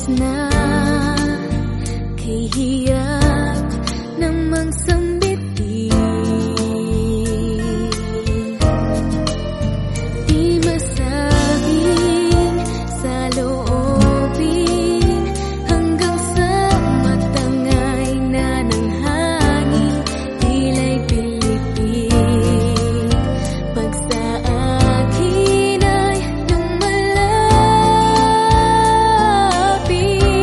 na kay hirap namang sambitin. Di masabing sa loobin hanggang sa matangay na ng hangin, tila'y pilipit pag sa akin ay lumalapit.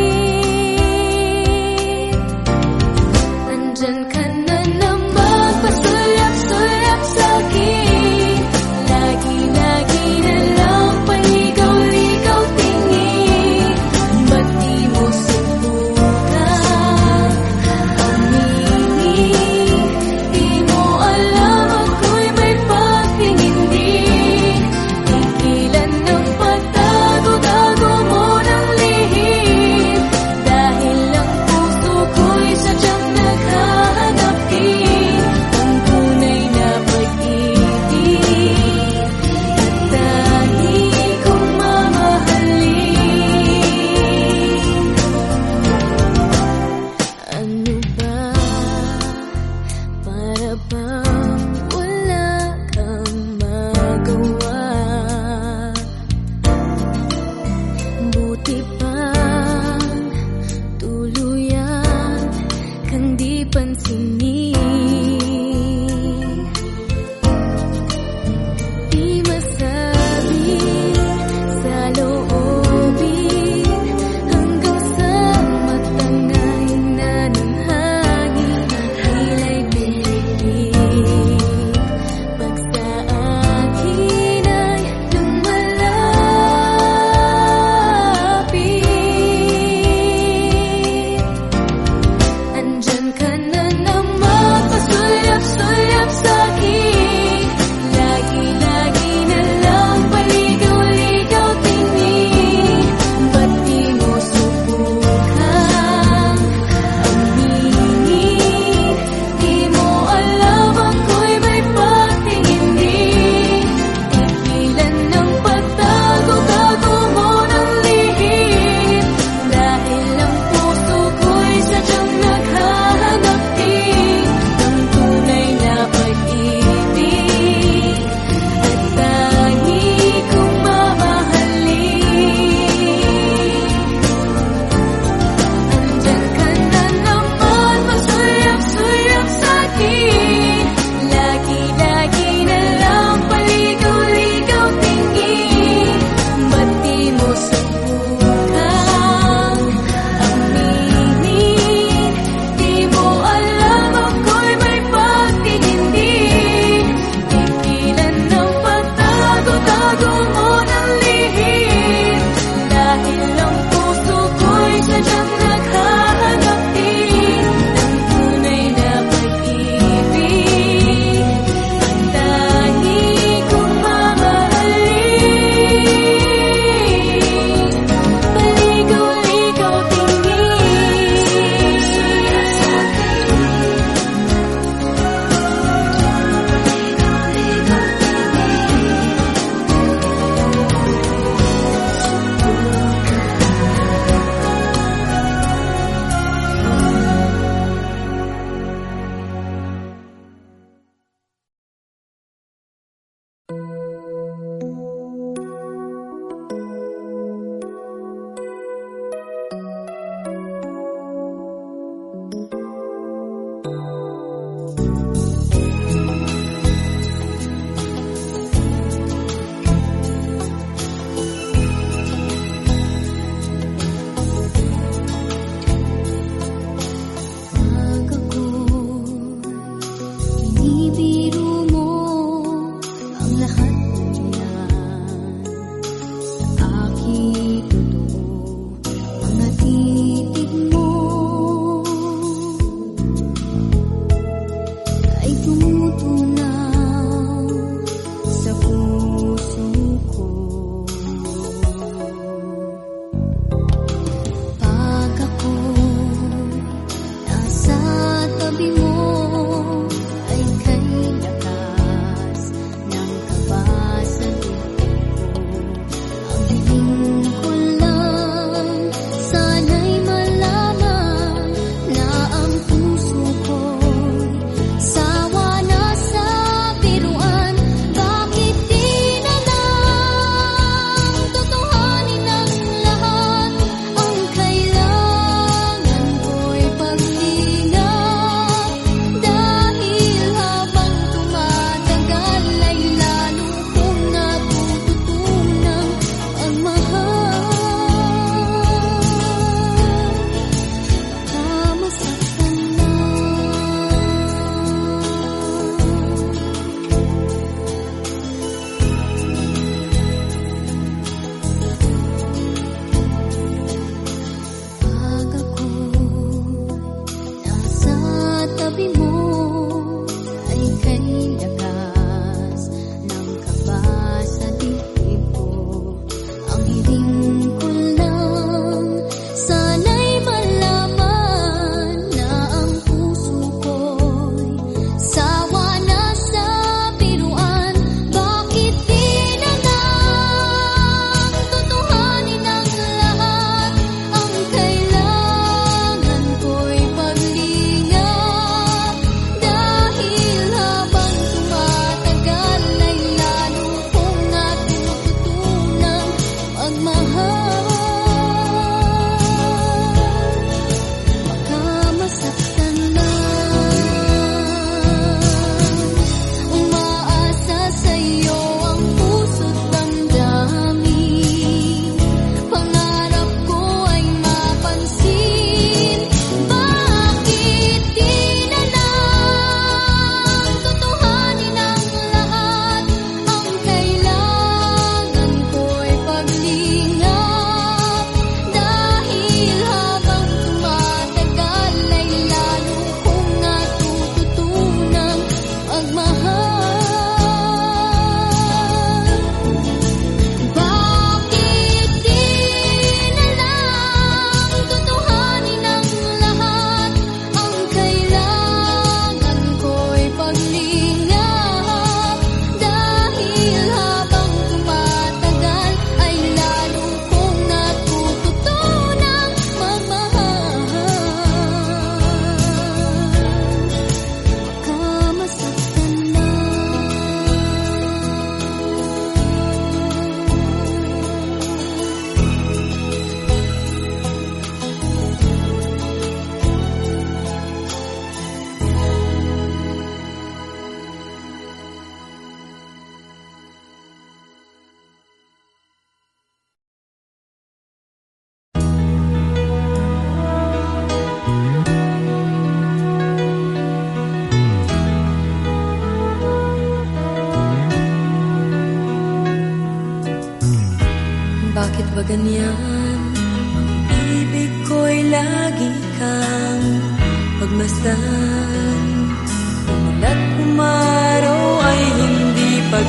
Bakit ba ganyan? Ang ibig ko'y lagi kang pagmasdan. Umulat umaraw ay hindi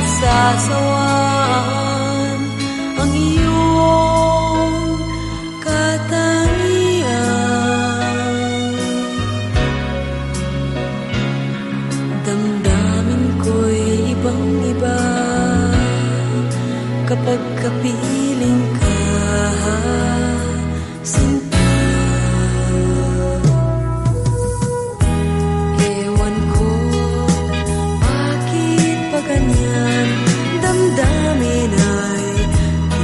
pagsasawaan. Ang iyong katangian, damdamin ko'y ibang-iba kapag kapiling ka, sinta. Ewan ko, bakit pa ganyan? Damdamin ay di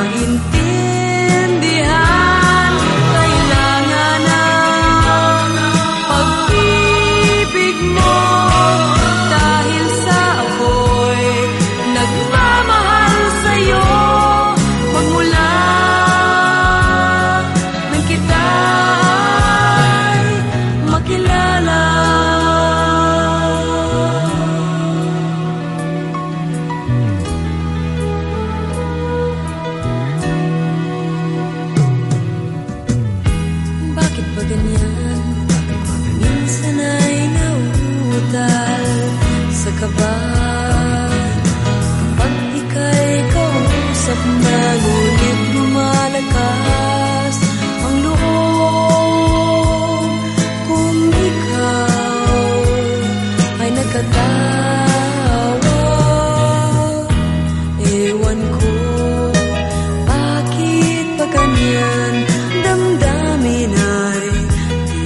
maintindihan. Kailangan ng pag-ibig mo, dahil sa ako'y nagmamahal sa'yo. Magmula nang kita'y makilala. Bakit ba ganyan? Minsan ay nauutal sa kaba. Kapag ika'y kausap na, ngunit lumalakas ang loob kung ikaw ay nagkatawa. Ewan ko, bakit pa ganyan? Damdamin ay di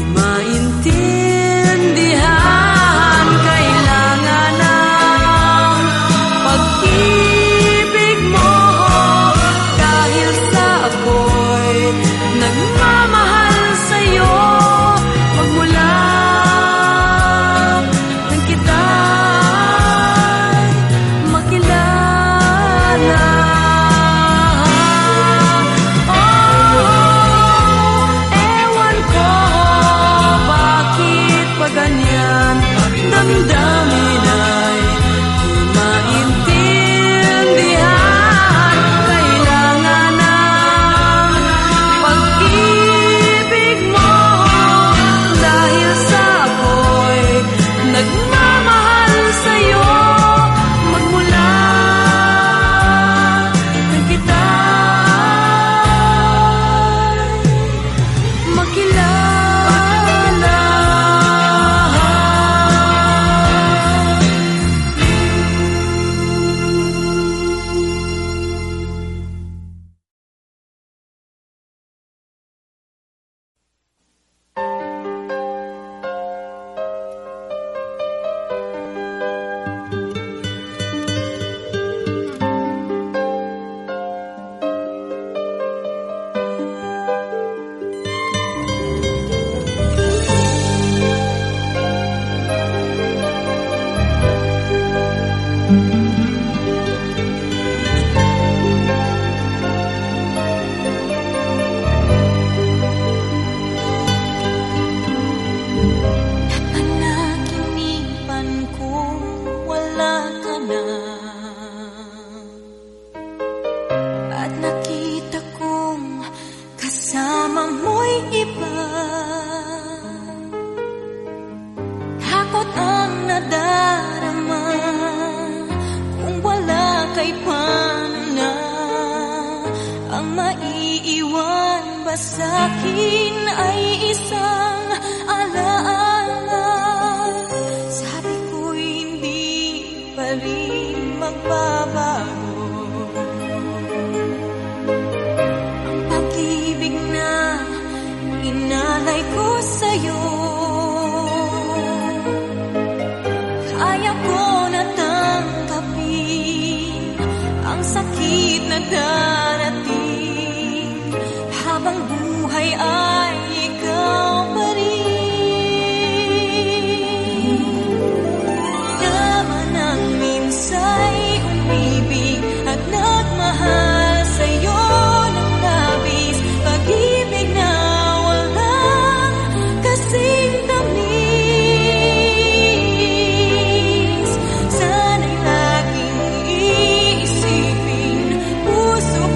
maintindihan. Kailangan ng pag-ibig mo, dahil sa ako'y nagmamahal sa'yo. Magmula nang kita'y makilala. Ewan ko, bakit pa ganyan? Damdamin ay di maintindihan. Kailangan ng pag-ibig mo, dahil sa ako'y nagmamahal sa'yo. Magmula nang kita'y makilala. Napanaginipan kong wala ka na, at nakita kong kasama mo'y iba. Takot ang nadarama kung wala kay paano na. Ang maiiwan ba sa'kin ay isang alaala. Sabi ko'y hindi pa rin magbabago. Ang pag-ibig na inalay ko sa'yo, kaya ko na tanggapin ang sakit na darating, habang buhay ay ikaw pa rin. Naman ang minsa'y umibig at nagmahal sa'yo ng labis. Pag-ibig na walang kasing tamis. Sana'y laging iisipin, puso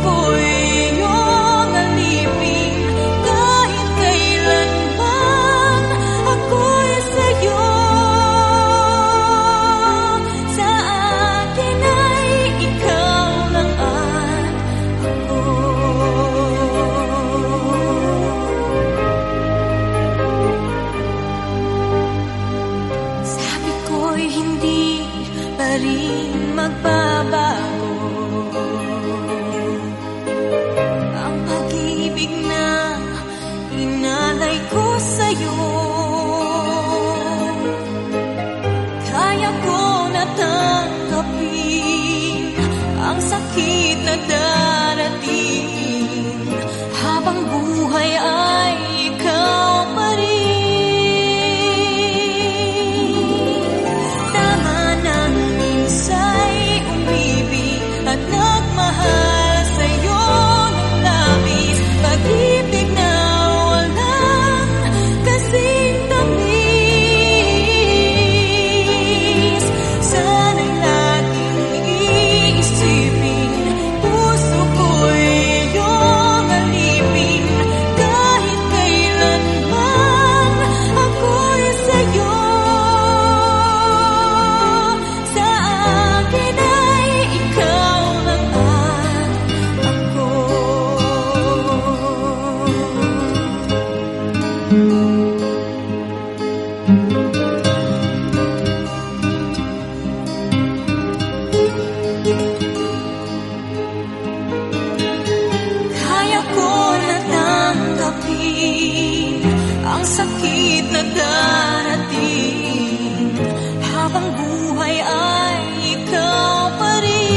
sakit na darating, habang buhay ay ikaw pa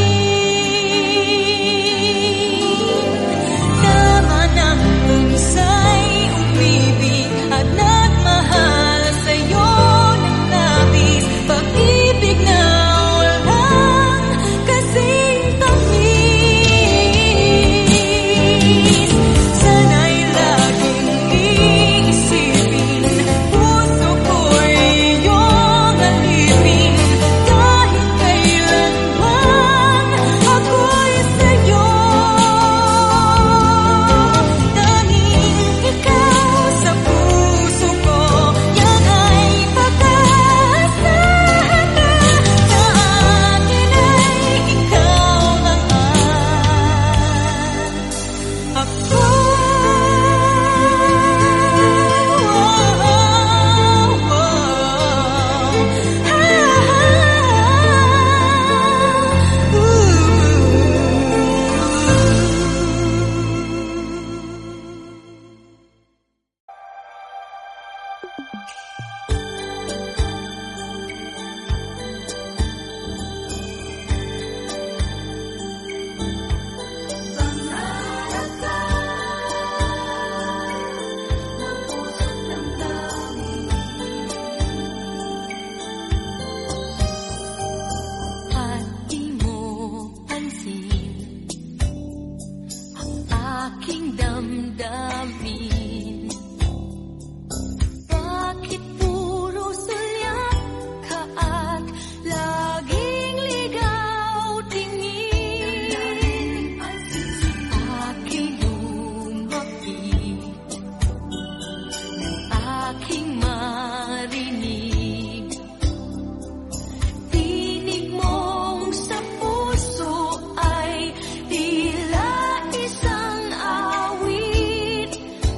rin. Tama nang isa'y umibig at nagmahal sa'yo ng labis, pag-ibig na walang kasing tamis. Sana'y laging iisipin, puso ko'y iyong alipin, kahit kailanman ako'y sa'yo. Tanging ikaw sa puso ko, yan ay pag-aasahan ka. Sa akin ay ikaw lang ako. At di mo pansin ang aking damdamin. Bakit puro sulyap ka at laging ligaw tingin? Aking lumapit, aking marinig, tinig mong sa puso ay tila isang awit.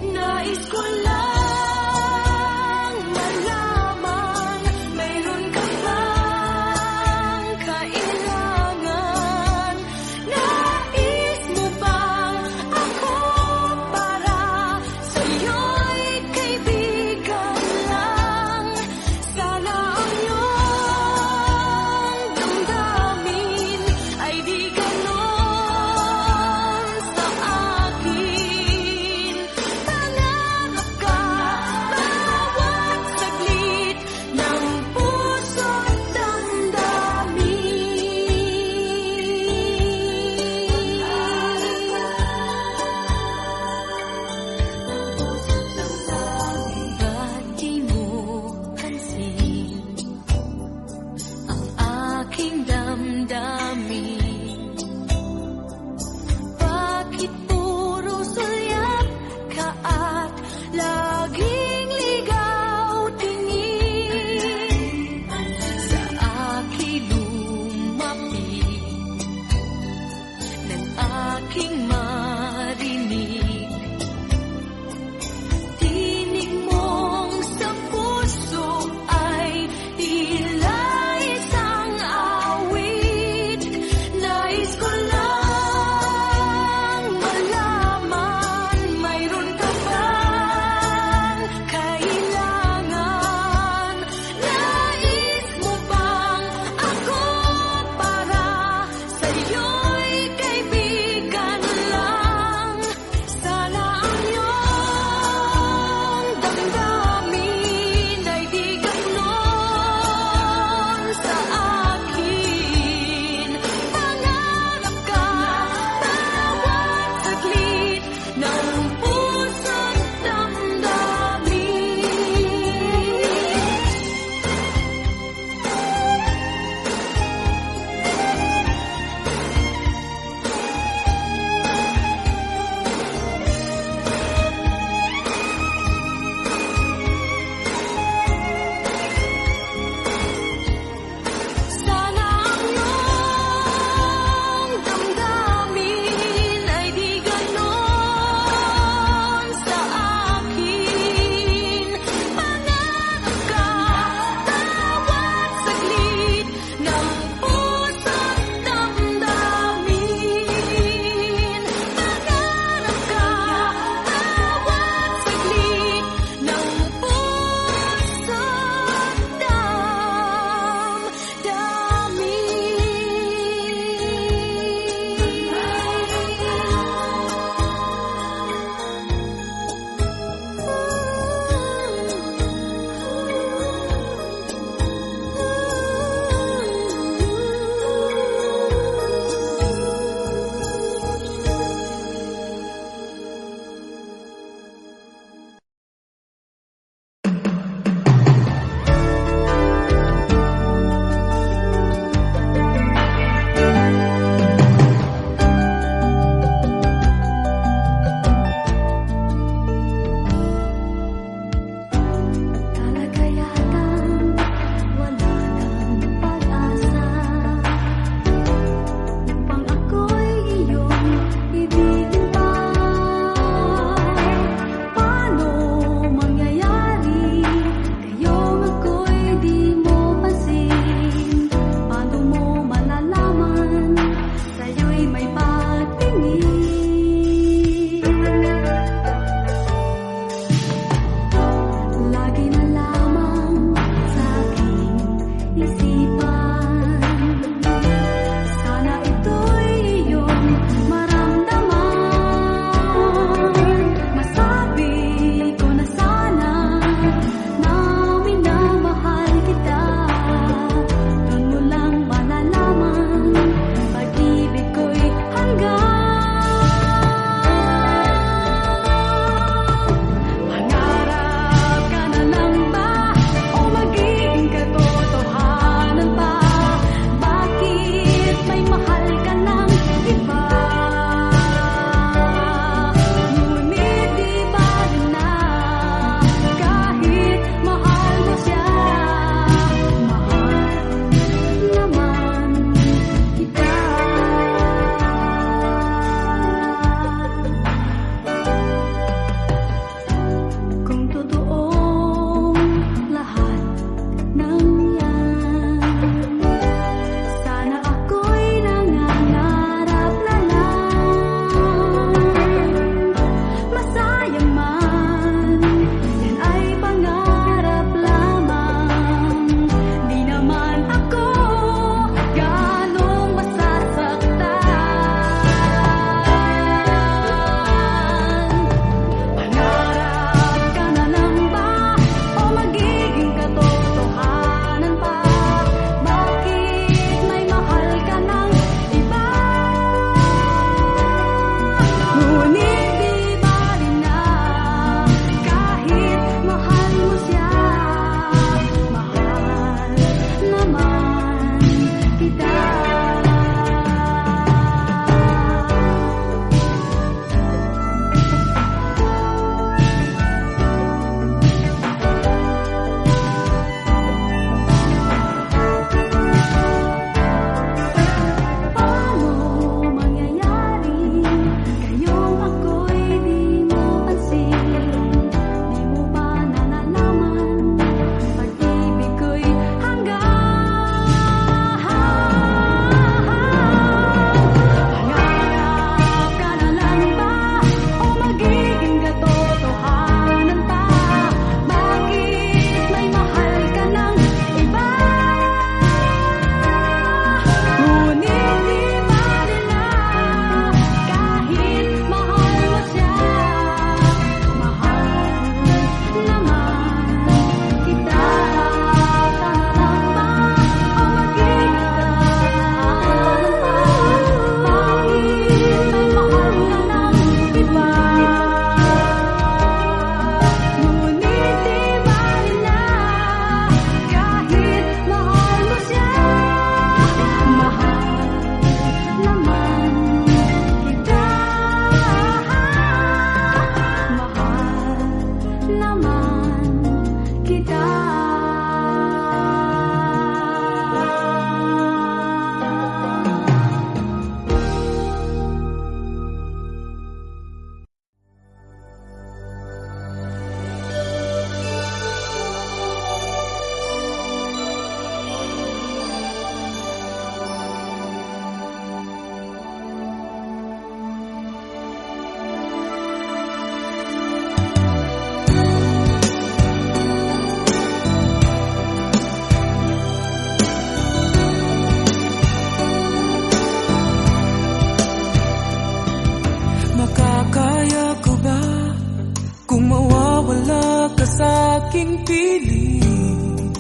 Makakaya ko ba kung mawawala ka sa aking piling?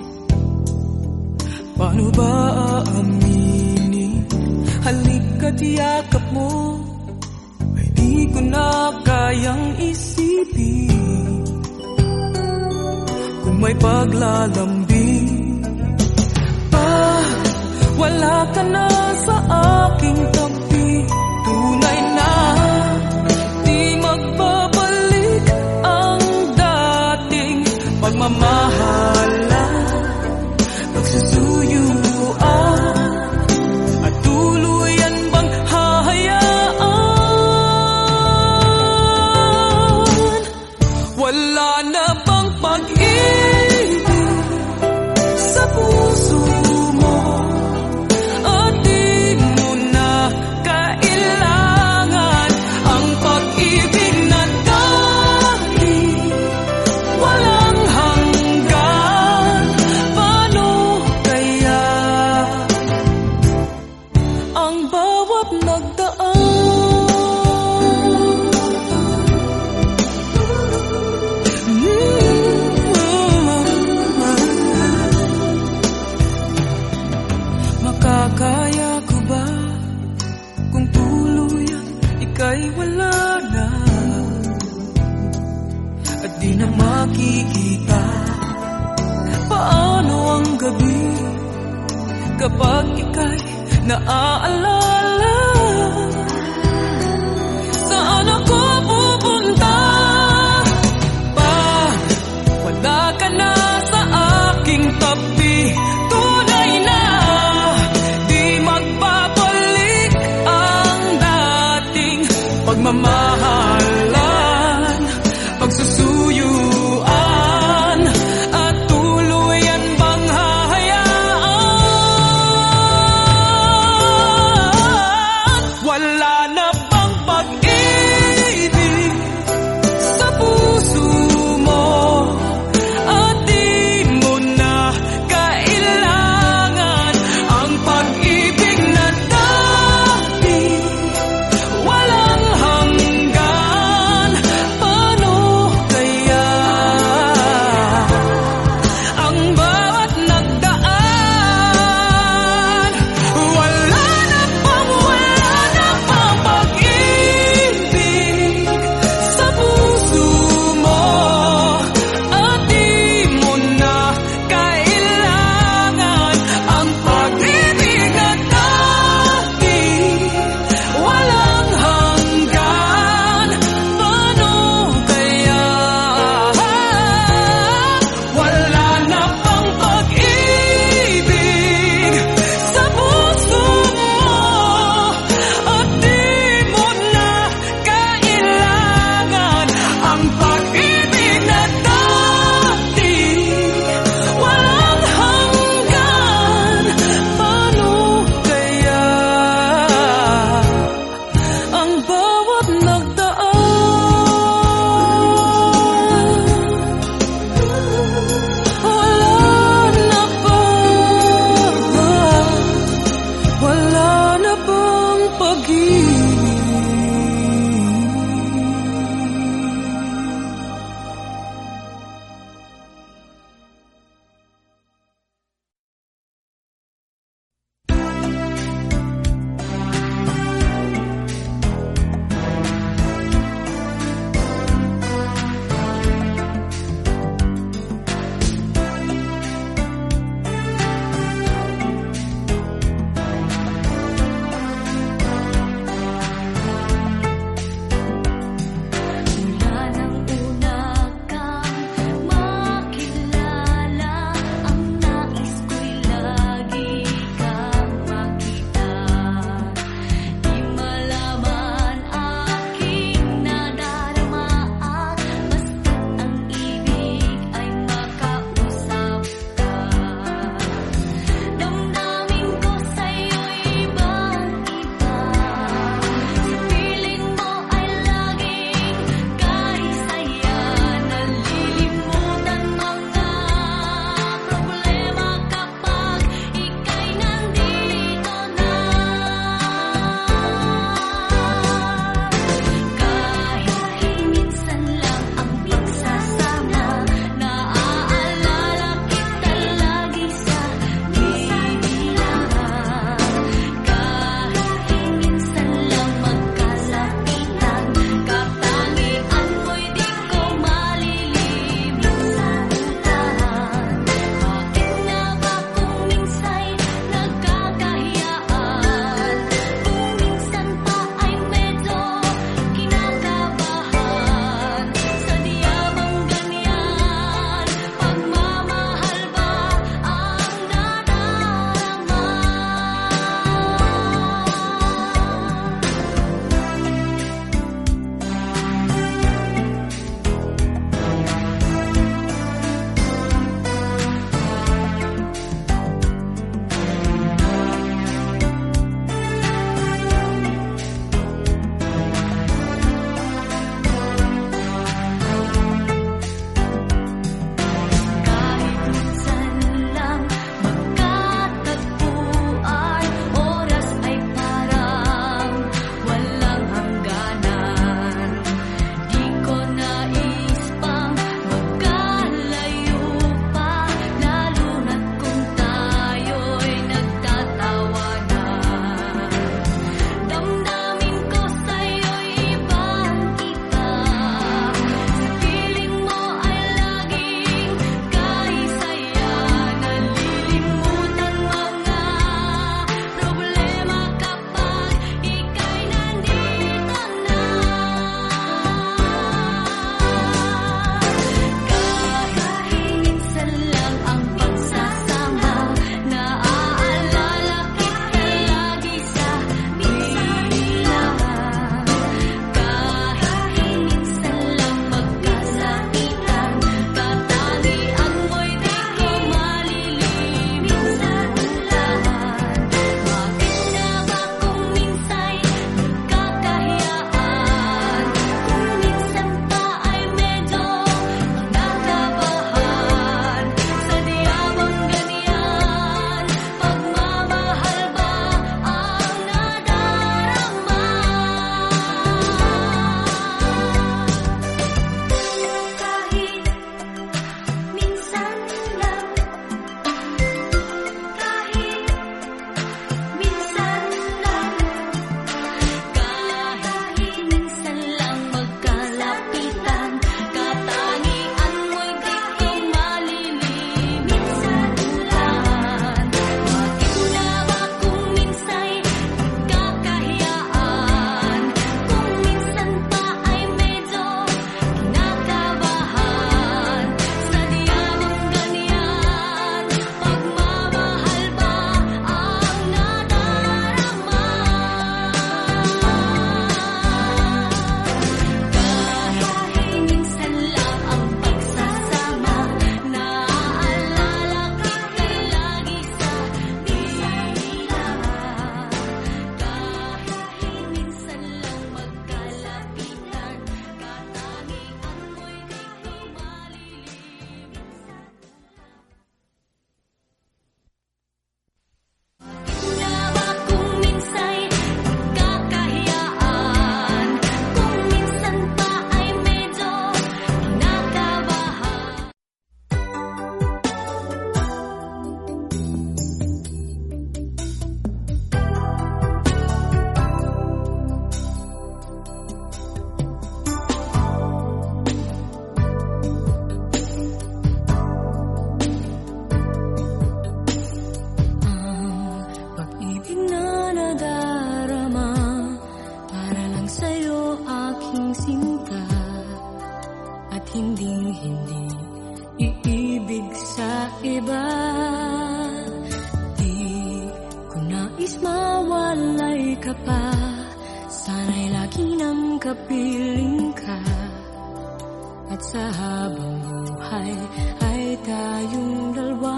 Paano ba aaminin? Halika't yakap mo ay di ko na kayang isipin. Kung may paglalambing pag wala ka na sa aking tabi, tunay na di magbabalik ang dating pagmamahalan, pagsusuyuan, at tuluyan bang hahayaan? Wala na bang pag-ibig sa puso mo? At di mo na kailangan ang pag-ibig na dati walang hanggan. Paano kaya ang bawat nagdaan? Makakaya ko ba kung tuluyan ika'y wala na at di na makikita? Paano ang gabi kapag ika'y naaalala? Saan ako pupunta pag wala ka na sa aking tabi? Tunay na di magbabalik ang dating pagmamahalan, pagsusuyuan, at tuluyan bang hahayaan? Wala na bang pag-ibig sa puso mo? At di mo na kailangan ang pag-ibig na dati walang hanggan. hinding-hindi iibig sa iba. Di ko nais mawalay ka pa, sana'y lagi nang kapiling ka. At sa habang buhay ay tayong dalawa.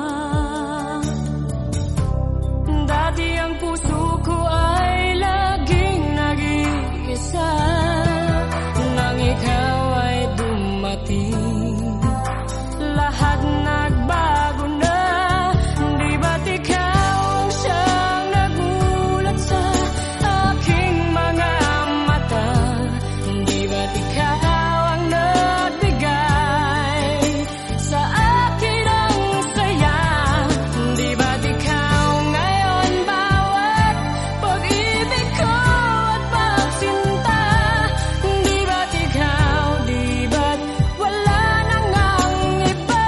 Dati ang puso ko ay laging nag-iisa, nang ikaw ay dumating, lahat nagbago na. Di ba't ikaw ang siyang nagulat sa aking mga mata? Di ba't ikaw ang nagbigay sa akin ang saya? Di ba't ikaw ngayon bawat pag-ibig ko at pagsinta? Di ba't ikaw, di ba't wala nang ang iba?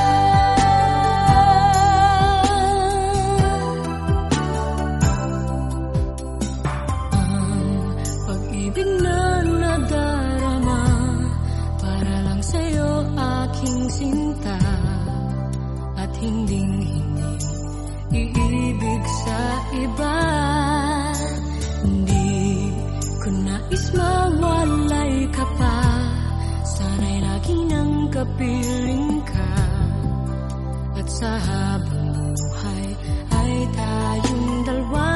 Ang pag-ibig na nadarama para lang sa'yo aking sinta, at hinding-hindi iibig sa iba. Hindi ko nais mawalay ka pa, sana'y lagi nang kapiling ka. At sa habang buhay ay tayong dalawa.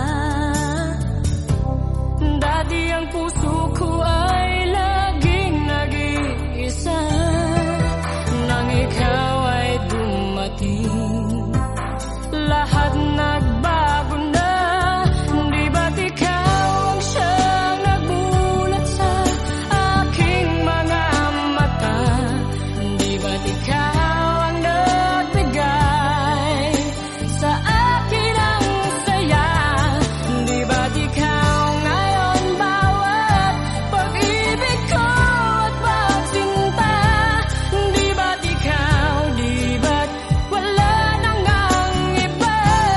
Dati ang puso ko ay laging nag-iisa, nang ikaw ay dumating, lahat nagbago na. Di ba't ikaw ang siyang nagulat sa aking mga mata? Di ba't ikaw ang nagbigay sa akin ang saya? Di ba't ikaw ngayon bawat pag-ibig ko at pagsinta? Di ba't ikaw, di ba't wala nang ang iba?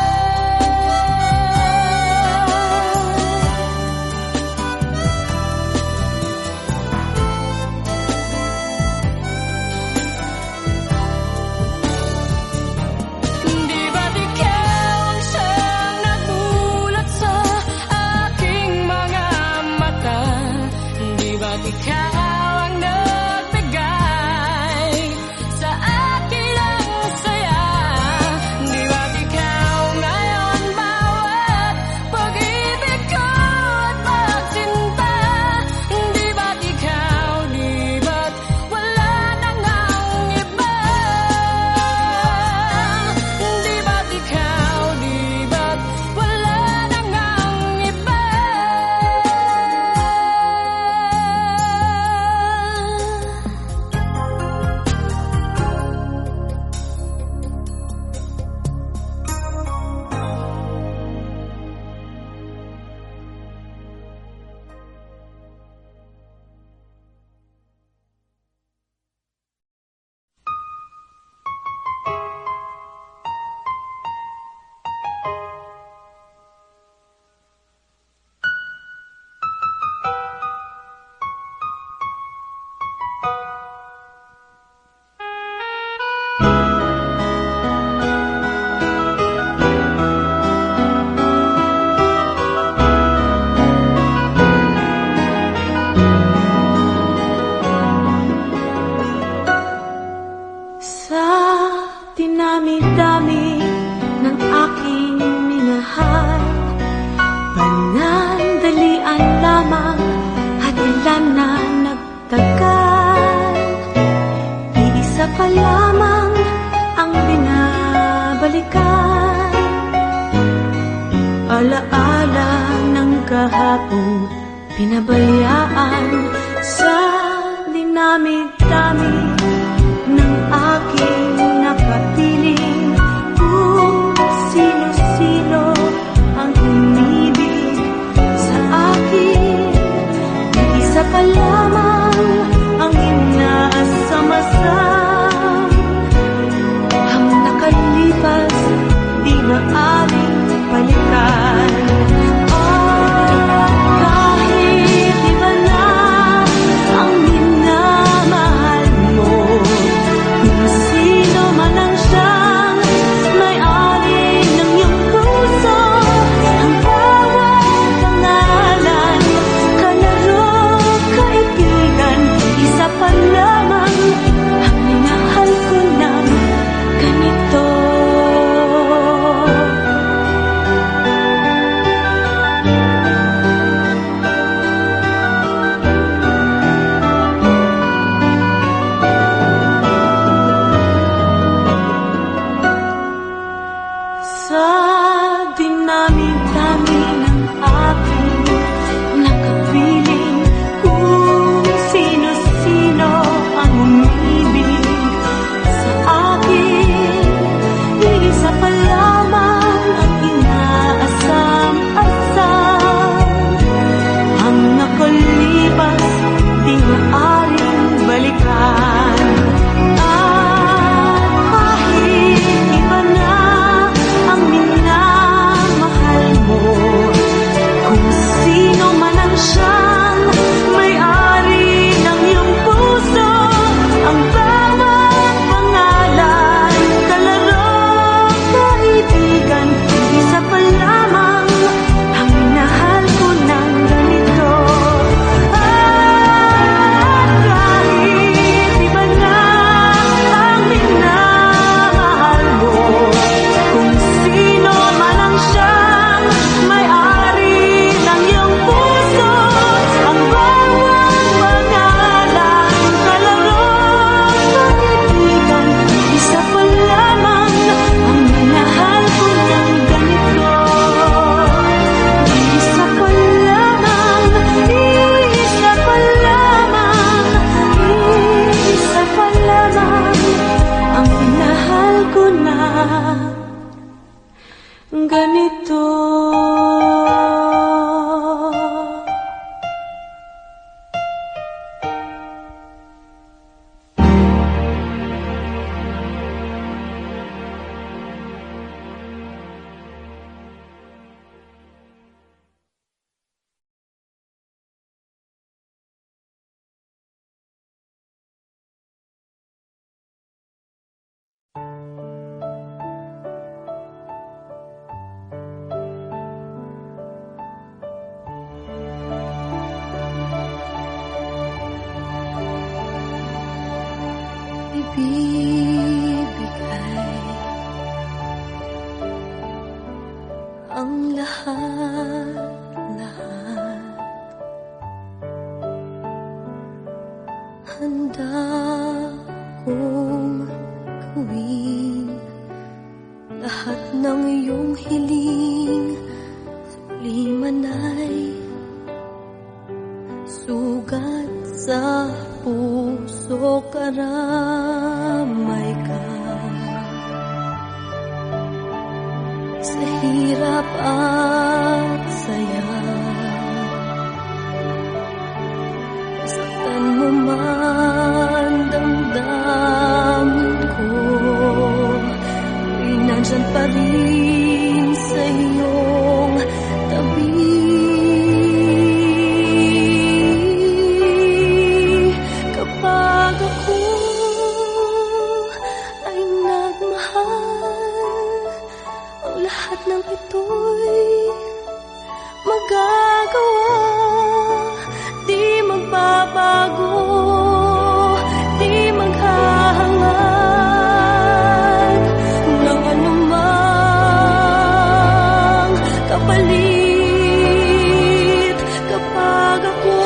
Di ba't ikaw ang siyang nagulat sa aking mga mata? Di ba't ikaw ang nagbigay sa akin ang saya? Di ba't ikaw ngayon bawat pag-ibig ko at pagsinta? Di ba't ikaw, di ba't wala nang ang iba? Di ba't ikaw, di ba't wala nang ang iba? Sa dinami-dami ng aking minahal, panandalian lamang at ilan na nagtagal. Iisa pa lamang ang binabalikan, alaala ng kahapon pinabayaan. Sa dinami-dami ng aking nakapiling, kung sino-sino ang umibig sa akin, isa pa lamang ang inaasam-asam. Ang nakalipas di maaaring balikan. Kahit iba na ang minamahal ibibigay ang lahat-lahat. Handa kong gawin lahat ng iyong hiling. Suliman ay sugat sa puso, karamay ka. Sa hirap at saya, saktan mo man damdamin ko, ay nandyan pa rin sa iyong tabi. Kapag ako ay nagmahal, ang lahat ng ito'y magagawa. Di magbabago, di maghahangad ng anumang kapalit. Kapag ako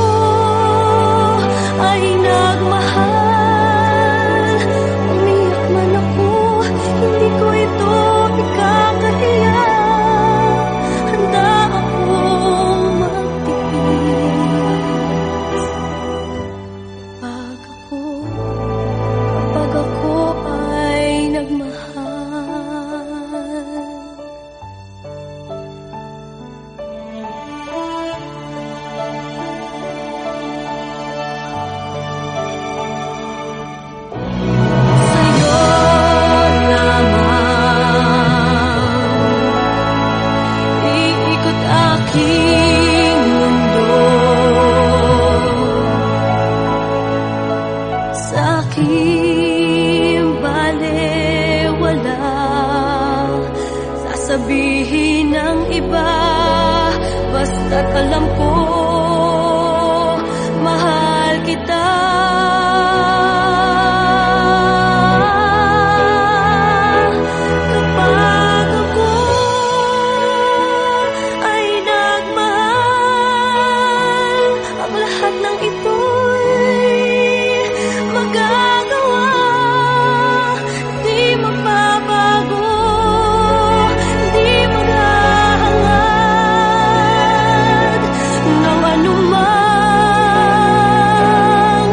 ay nagmahal, umiyak man ako, hindi ko ito ikakahiya. Handa akong magtipis. Kapag ako ay nagmahal. Sa'yo lamang iikot aking mundo. Sa aking balewala, sasabihin ng iba, basta't alam ko mahal kita. Kapag ako ay nagmahal, ang lahat ng ito'y magagawa. Di magbabago, di maghahangad ng anumang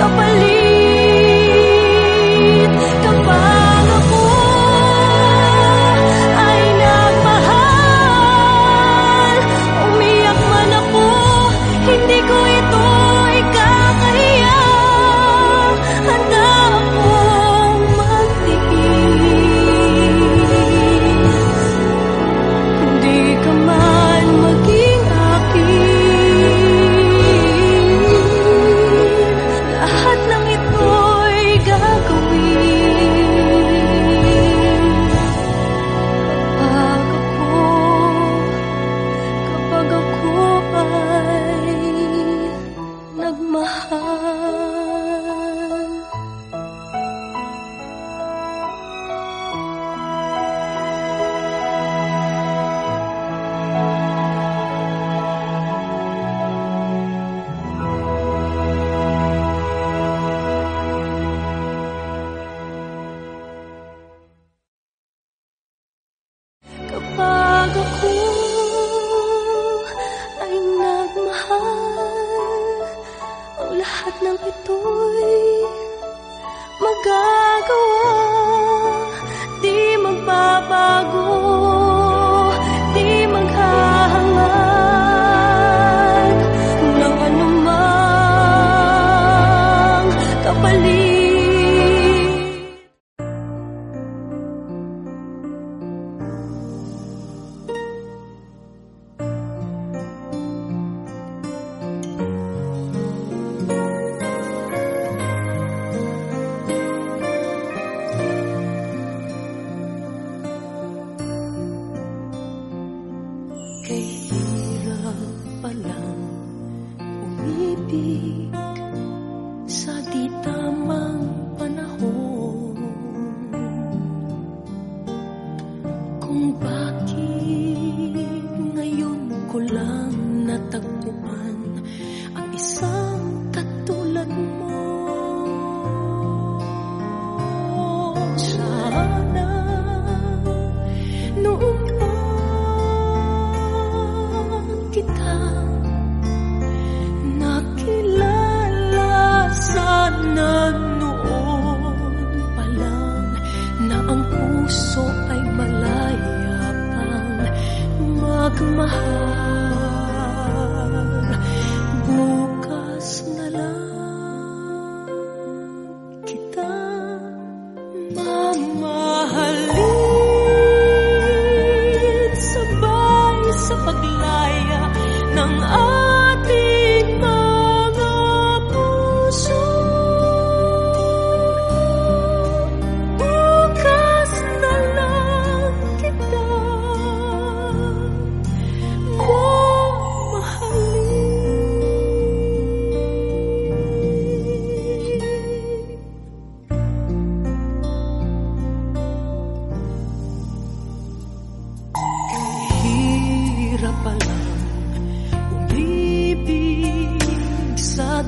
kapalit. Kapag ako ay nagmahal, umiyak man ako, hindi ko ito ikakahiya. Handa akong magtiis. Hindi ka man maging akin, lahat ng ito'y gagawin. Kapag ako ay nagmahal. Kapag ako ay nagmahal, ang lahat ng ito'y magagawa. Di magbabago, di maghahangad ng anumang kapalit.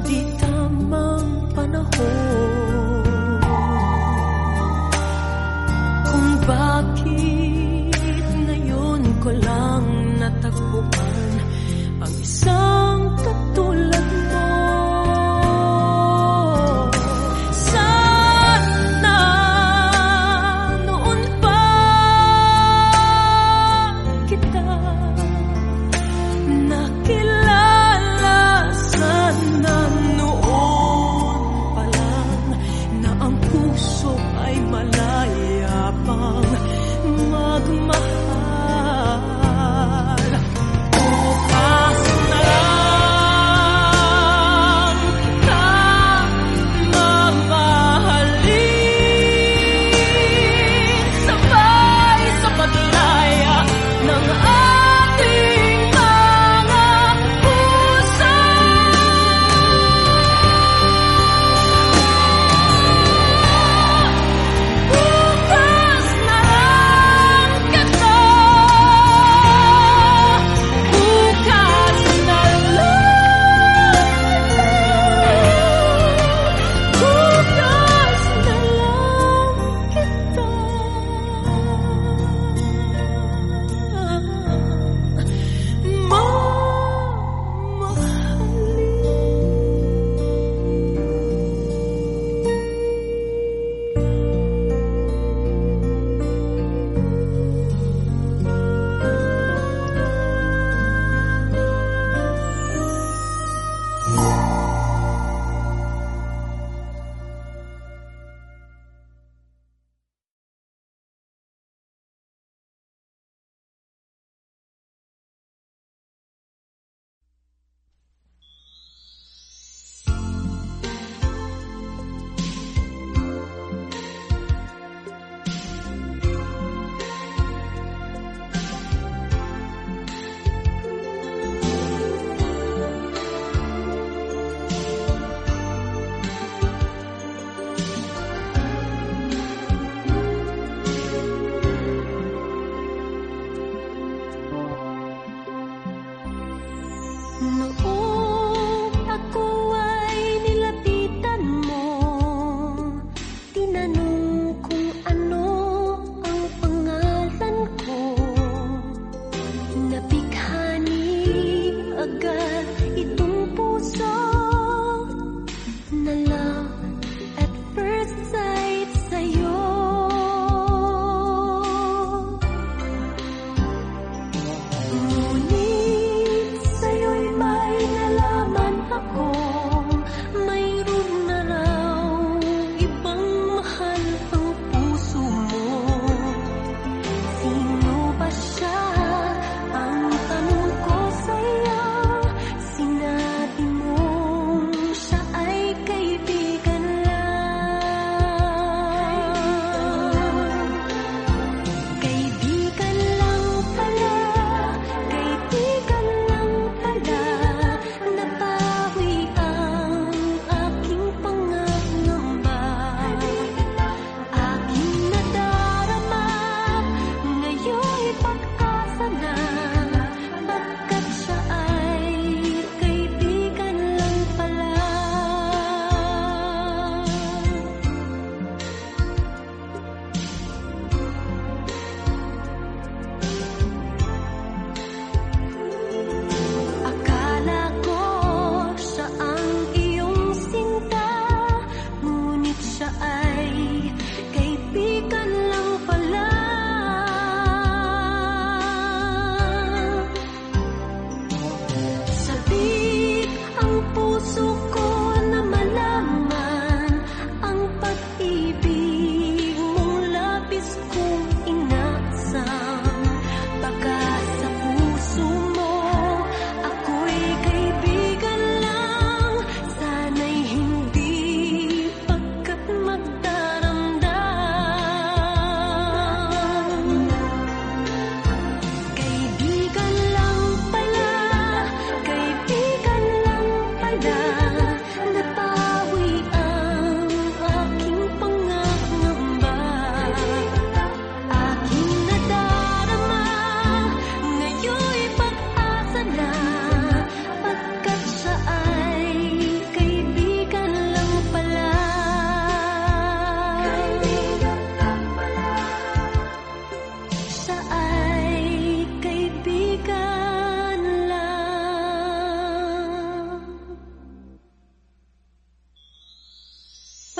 di tamang panahon, kung bakit ngayon ko lang natagpuan ang isang katulad mo. Sana noon pa kita nakilala, sana noon pa lang na ang puso ay malaya pang magmahal. Bukas na lang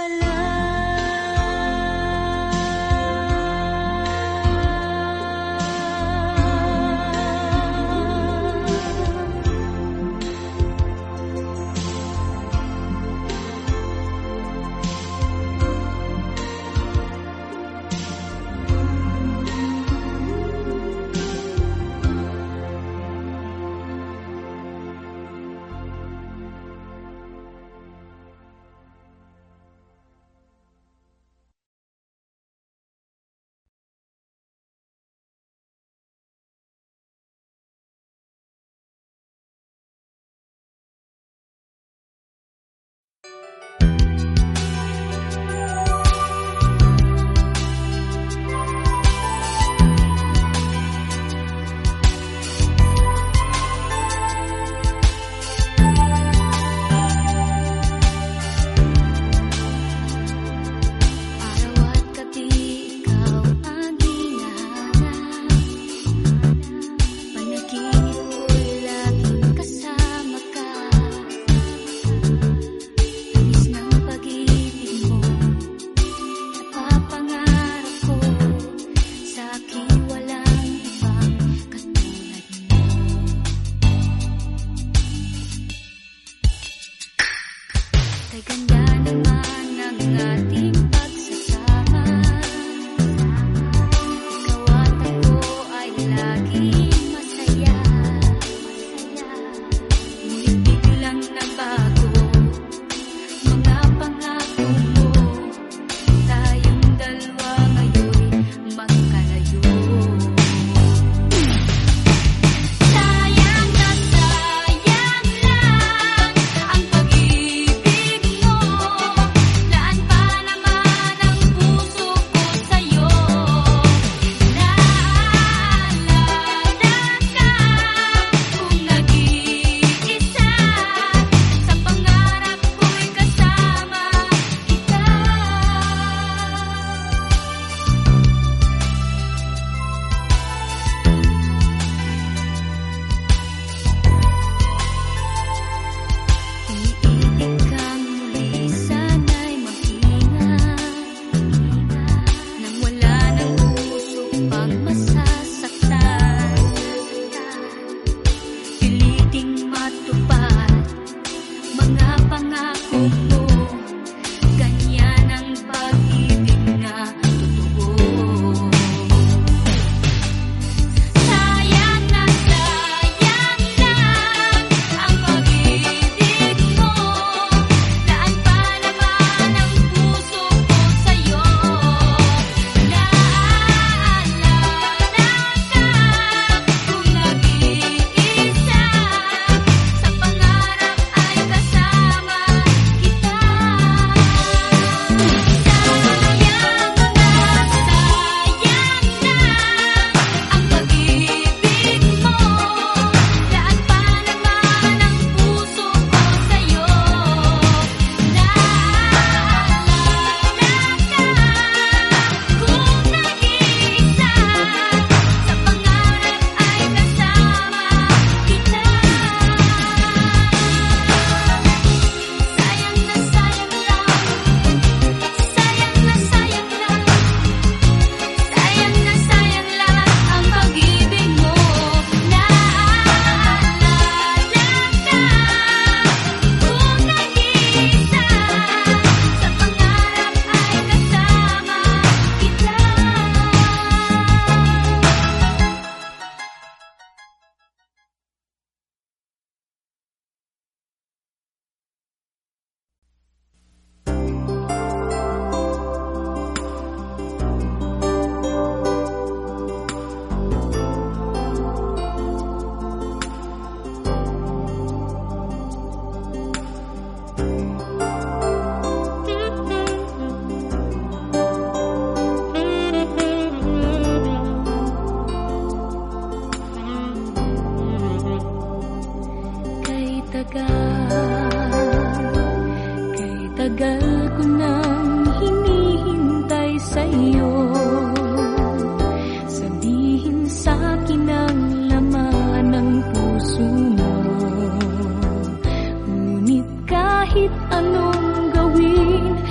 Kahit anong gawin, di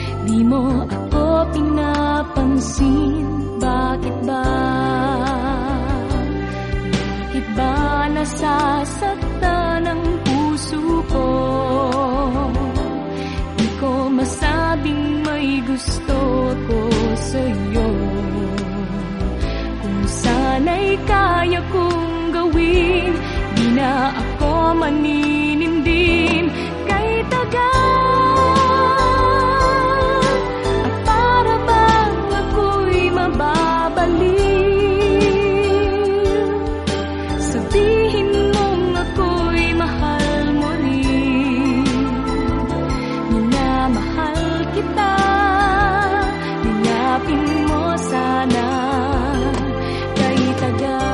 mo ako pinapansin. Bakit ba? Bakit ba nasasaktan ang puso ko? Di ko masabing may gusto ko sa'yo. Kung sana'y kaya kong gawin, di na ako maninindim kay tagal. At para bang ako'y mababaliw, sabihin mong ako'y mahal mo rin. Minamahal kita, niyapin mo sana kay tagal.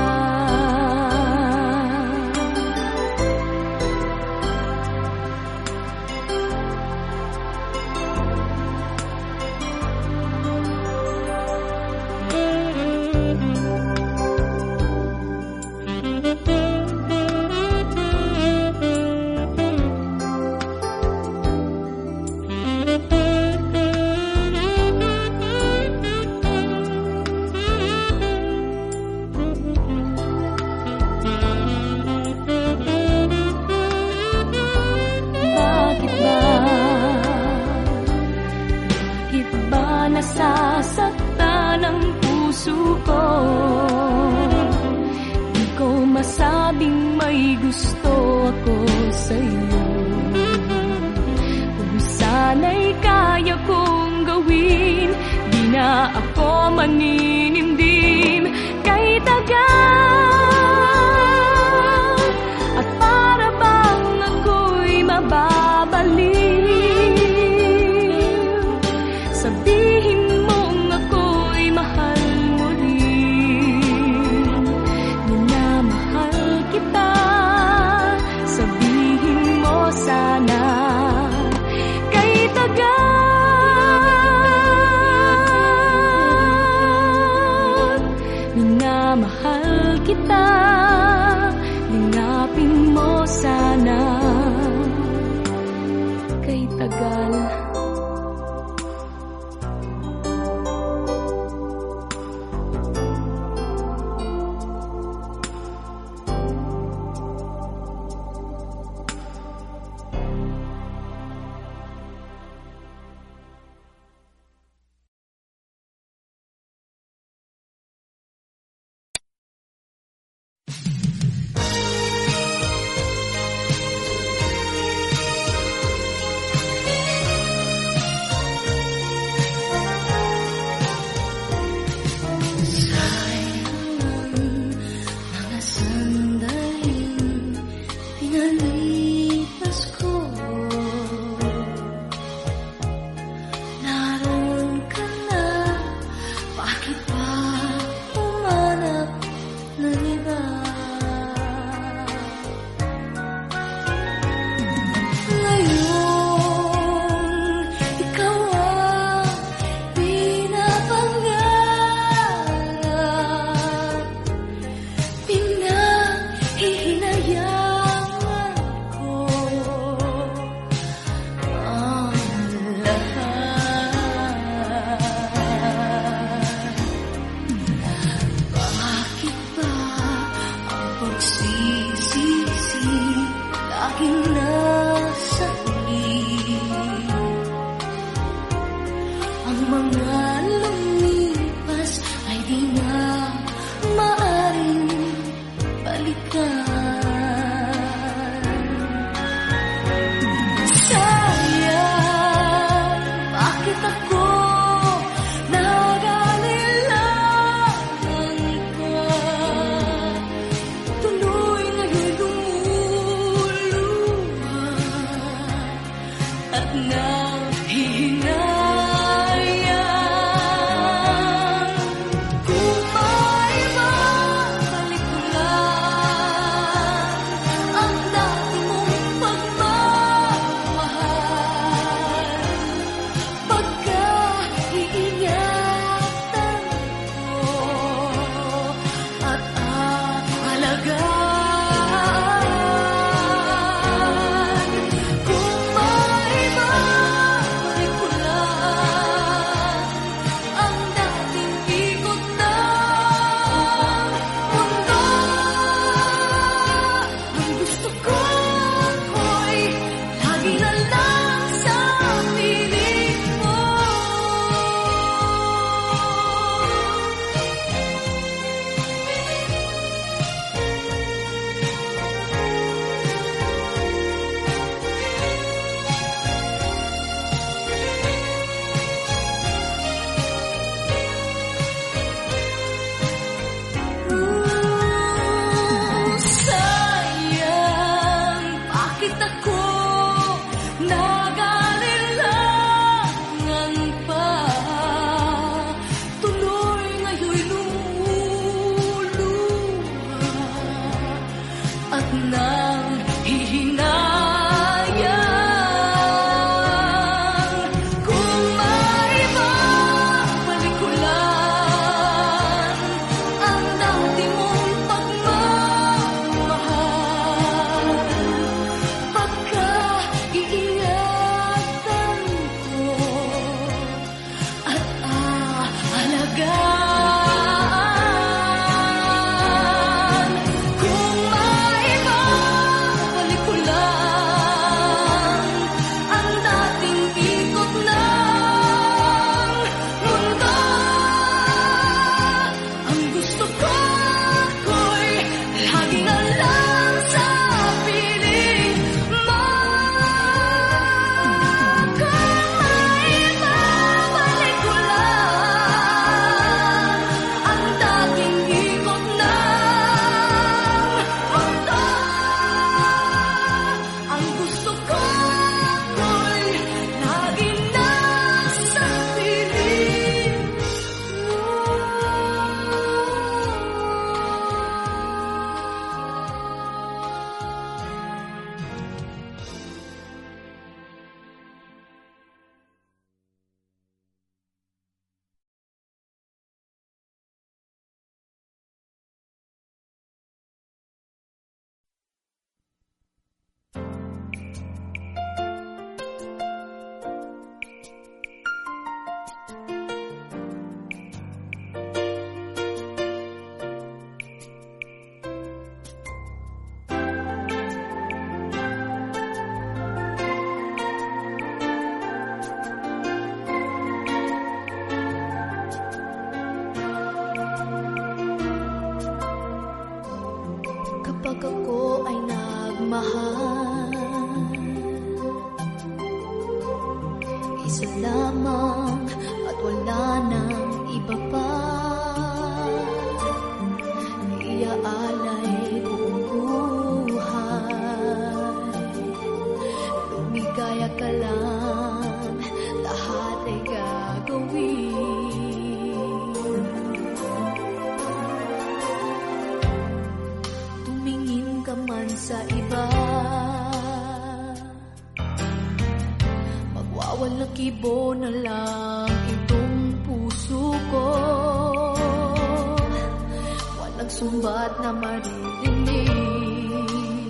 Nasasaktan ang puso ko. Di ko masabing may gusto ako sa'yo. Kung sana'y kaya kong gawin, di na ako maninindim kay tagal. At para bang ako'y mababaliw, sabihin mong ako'y mahal mo rin. Minamahal kita, sabihin mo sana kay tagal. Minamahal kita, linapin mo sana kay tagal. At nahihinayang isa lamang at wala nang iba pa. Iaalay buong buhay, lumigaya ka lang, lahat ay gagawin. Tumingin ka man sa iba, magwawalang kibo na lang itong puso ko. Walang sumbat na maririnig,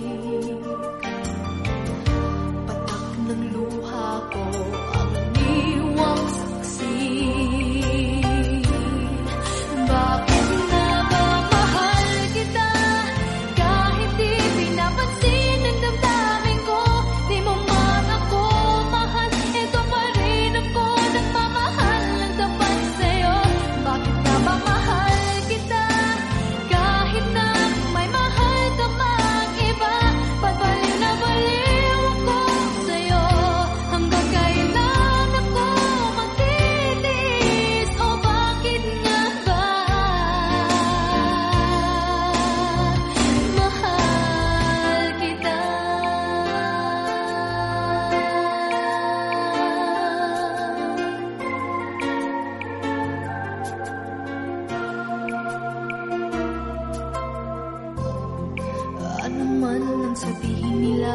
patak ng luha ko ang iniwang saksi. Bakit na ba mahal kita kahit di pinapansin ang damdamin ko? Di mo man ako mahal, ito pa rin ako nagmamahal ng tapat sa'yo. Bakit na ba mahal kita kahit na may mahal ka mang iba? Pabaliw na baliw ako sa'yo, hanggang kailan ako magtitiis? O bakit nga ba mahal kita? Ano man ang sabihin nila,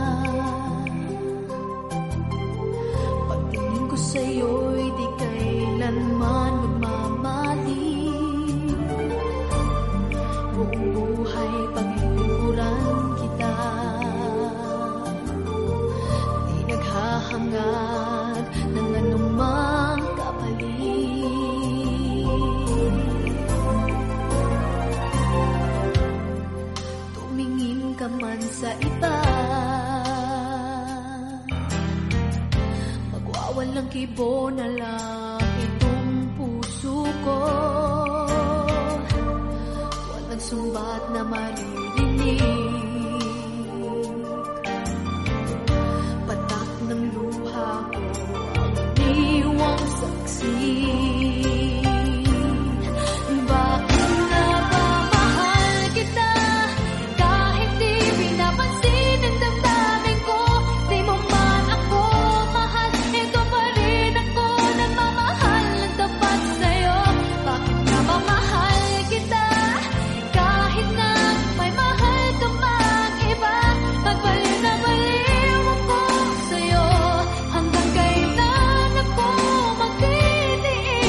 pagtingin ko sa'yo'y di kailanman magmamali. Buong buhay paglikuran kita, di naghahangad ng anumang kapalit. Tumingin ka man sa iba, magwawalang kibo na lang itong puso ko. Walang sumbat na maririnig, patak ng luha ko ang iniwang saksi. Bakit na ba mahal kita kahit di pinapansin ang damdamin ko? Di mo man ako mahal, ito pa rin ako nagmamahal ng tapat sa'yo. Bakit na ba mahal kita kahit na may mahal ka mang iba? Pagbaliw na baliw ako sa'yo, hanggang kailan ako magtitiis?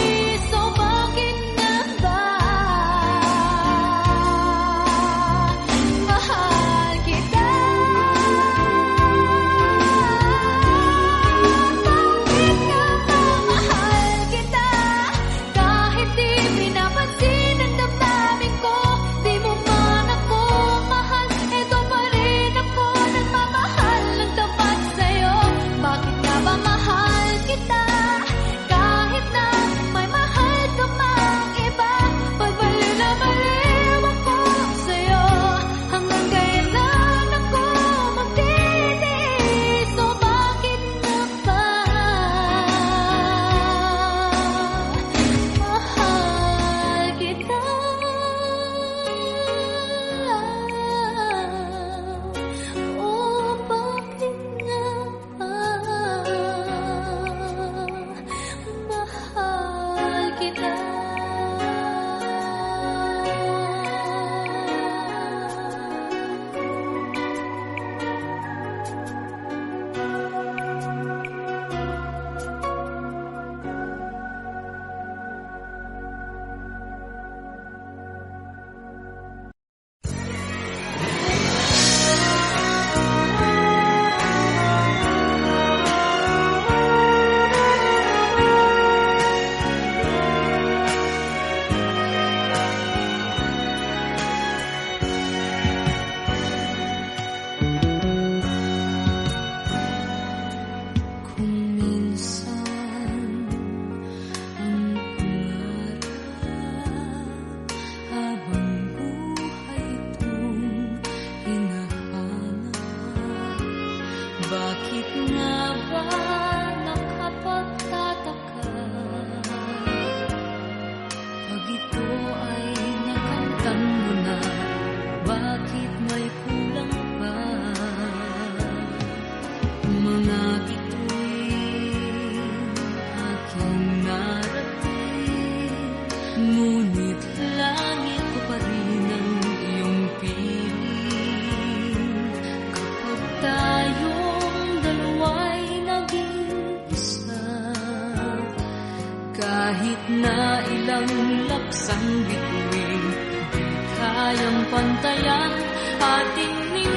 Kahit na ilang laksang bituin, di kayang pantayan ating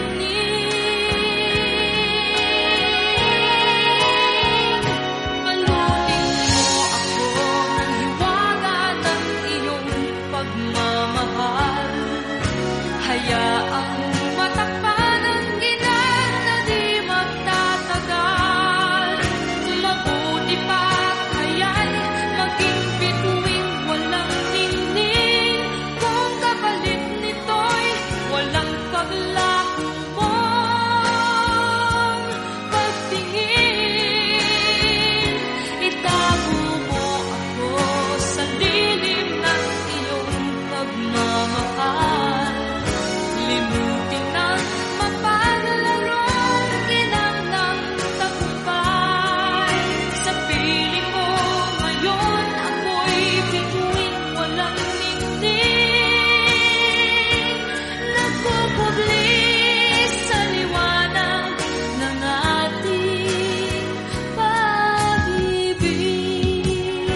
ningning. Balutin mo ako ng hiwaga ng iyong pagmamahal. Hayaang matakpan ang ginang na di magtatagal. Mabuti pa kaya'y maging bituing walang ningning, kung kapalit nito'y walang paglaho mong pagtingin. Itago mo ako sa lilim ng iyong pagmamahal. Limutin ang mapaglarong ginang ng tagumpay. Sa piling mo ngayon ako'y bituing walang ningning, nagpupubli sa liwanag ng ating pag-ibig.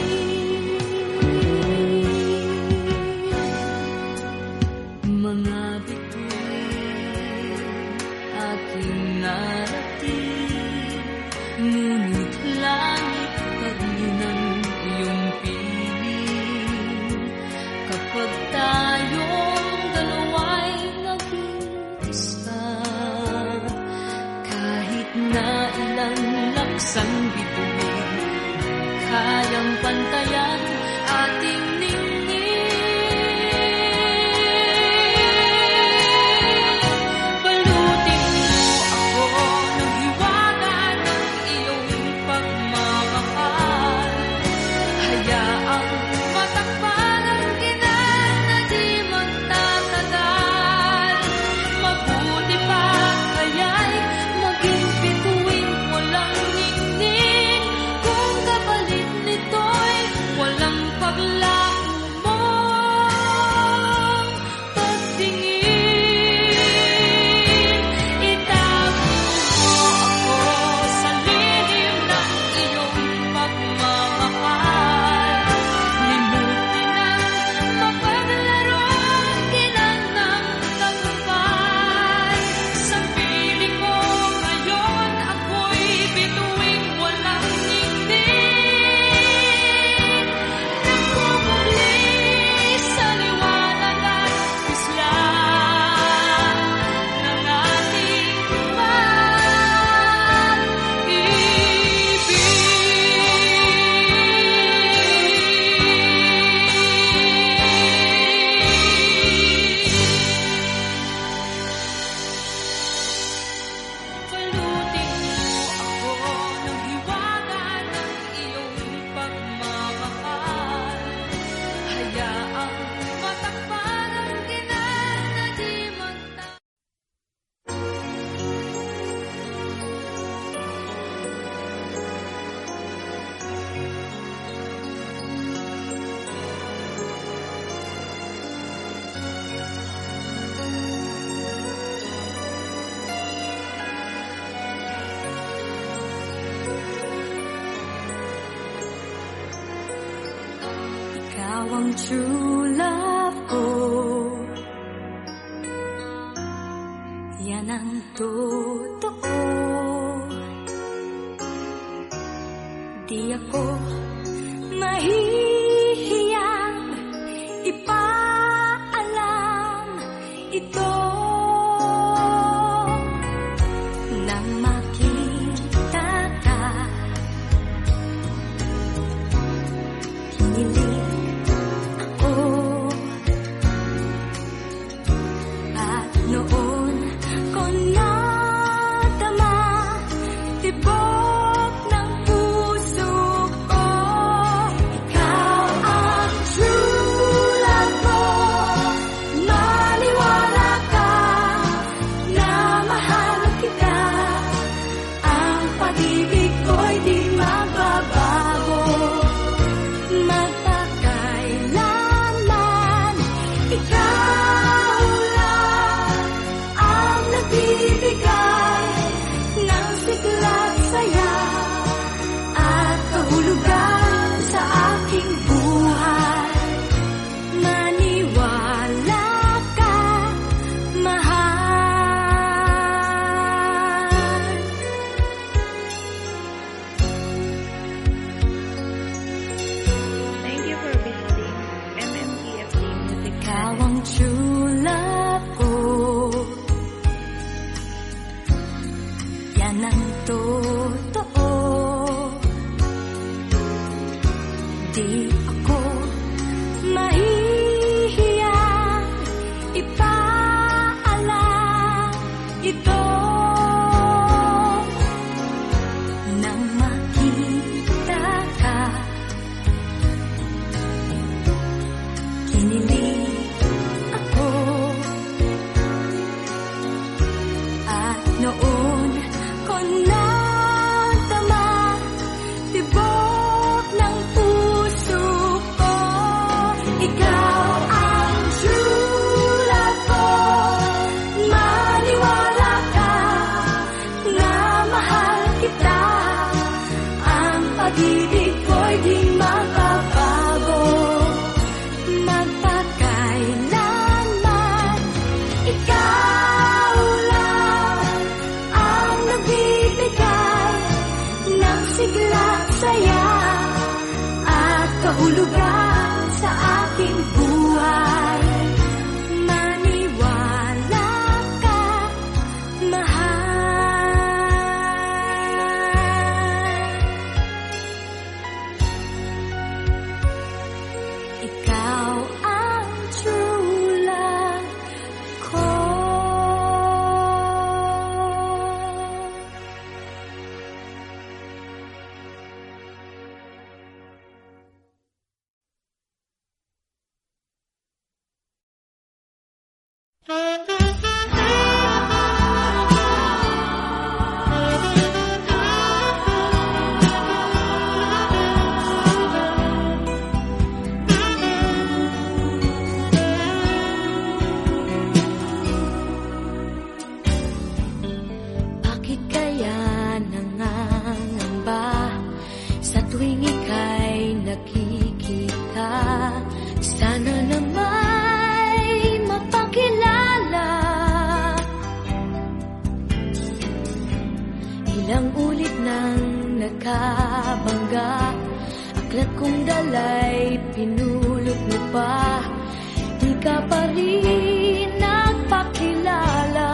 Mga bituin aking narating, ngunit langit pa rin ang iyong piling. Kapag tayong dalawa'y nag-iisa, kahit na ilang laksang bituin, kayang pantayan ating ningning. Balutin mo ako ng hiwaga ng iyong pagmamahal. Hayaang matakpan ang ginang na di magtatagal. Mabuti pa kaya'y maging bituing walang ningning, kung kapalit nito'y walang paglaho mong pagtingin. Itago mo ako sa lilim ng iyong pagmamahal. Limutin ang mapaglarong ginang ng tagumpay. Sa piling mo ngayon ako'y bituing walang ningning, nagpupubli sa liwanag at kislang ng ating Balutin mo ako ng hiwaga ng iyong pagmamahal. Hayaang matakpan ang ginang na di magtatagal. Ikaw ang true love ko, yan ang totoo. Di ako mahihiyang ipaalam ito. Nang makita ka, hiniling ako. At noon ko nadama, tibok ng puso ko. Ikaw Di ako mahihiya ipaalam ito. Nang makita ka, kinilig ako. At noon ko nadama tibok ng puso ko. Ikaw ang true love ko. Maniwala ka na mahal kita. Ang pag-ibig ko'y di magbabago magpakailanman. Ikaw lang ang nagbibigay ng sigla, saya at kahulugan sa aking buhay. Maniwala ka, mahal. Ikaw ang true love ko. Bakit kaya nangangamba sa tuwing ika'y nakikita? Sana na may mapakilala. Ilang ulit nang nakabangga, aklat kong dalay pinulot mo pa. Di ka pa rin nagpakilala.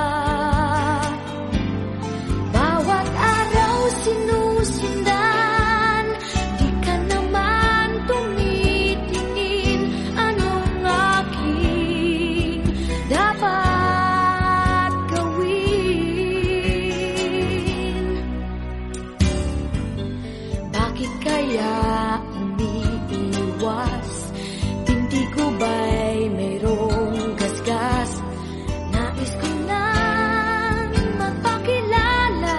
Bawat araw sinusundan, di ka naman tumitingin. Anong aking dapat gawin? Bakit kaya umiiwas? Hindi ko ba'y mayroong gasgas? Nais ko nang magpakilala.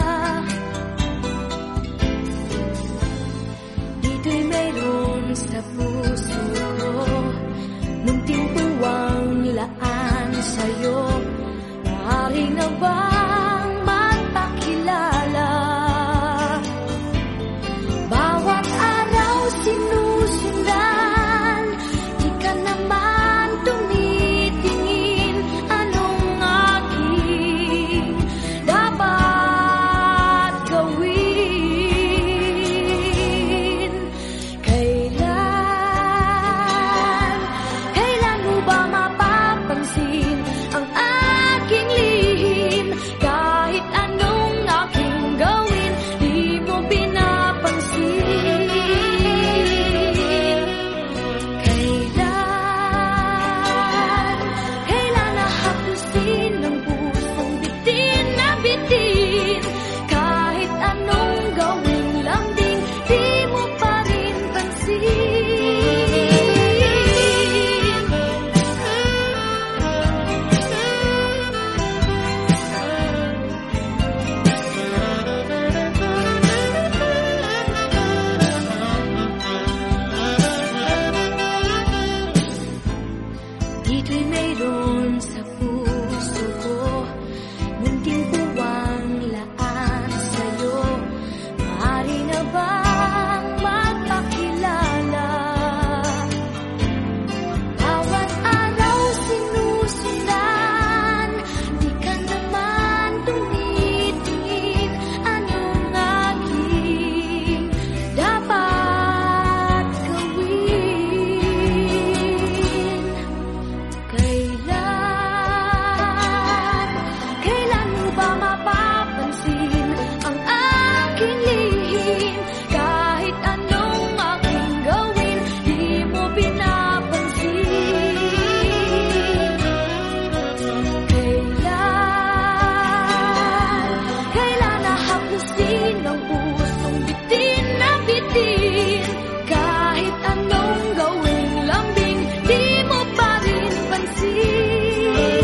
Dito'y mayroon sa puso ko, munting puwang laan sa'yo. Maaari na bang magpakilala? Bawat araw sinusundan, di ka naman tumitingin. Anong aking dapat gawin? Kailan mo ba mapapansin ang aking lihim? papansin. Kahit anong gawing lambing, di mo pa rin pansin.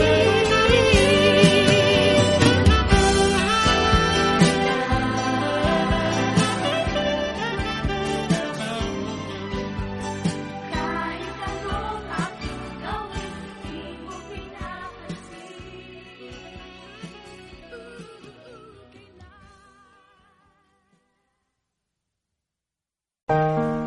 Kahit anong aking gawin, di mo pinapansin.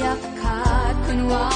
lakat kunwari